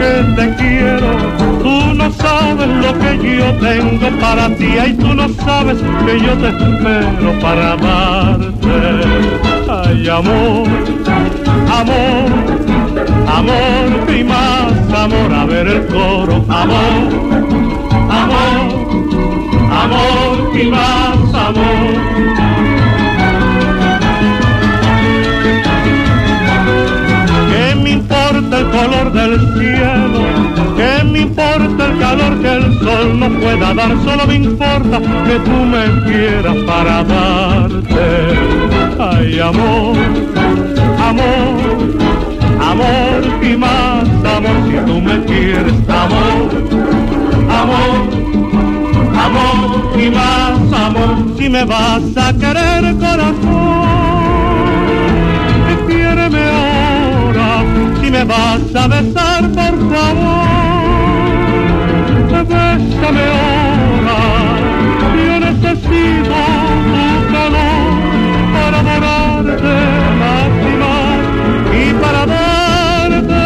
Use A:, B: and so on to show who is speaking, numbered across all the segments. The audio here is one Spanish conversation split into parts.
A: que te quiero. Tú no sabes lo que yo tengo para ti, ay, tú no sabes que yo te espero para amarte. Ay, amor, amor, amor y más amor, a ver el coro. Amor, amor, amor y más amor. ¿Qué me importa el color del cielo? ¿Qué me importa el calor que el sol no pueda dar? Solo me importa que tú me quieras para darte. Ay, amor, amor, amor y más amor, si tú me quieres. Amor, amor, amor y más amor, si me vas a querer, corazón, quiéreme ahora. Si me vas a besar, por favor, bésame ahora. Yo necesito tu calor para adorarte más y más y para darte.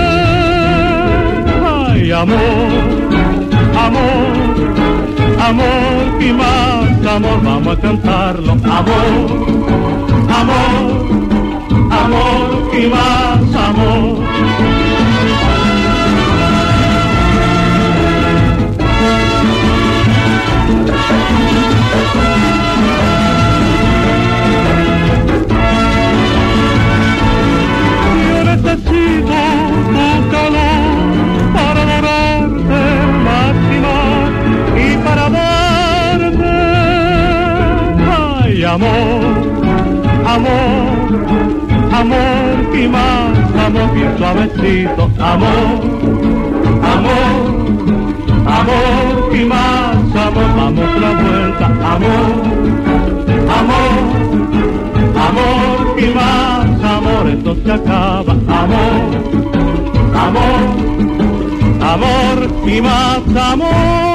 A: Ay, amor, amor, amor y más amor, vamos a cantarlo. Amor, amor, amor y más amor. Yo necesito tu calor para adorarte más y más y para darte. Ay, amor, amor, amor y más amor, bien suavecito. Amor, amor, amor y más amor, vamos la vuelta. Amor, amor, amor y más amor, esto se acaba. Amor, amor, amor y más amor.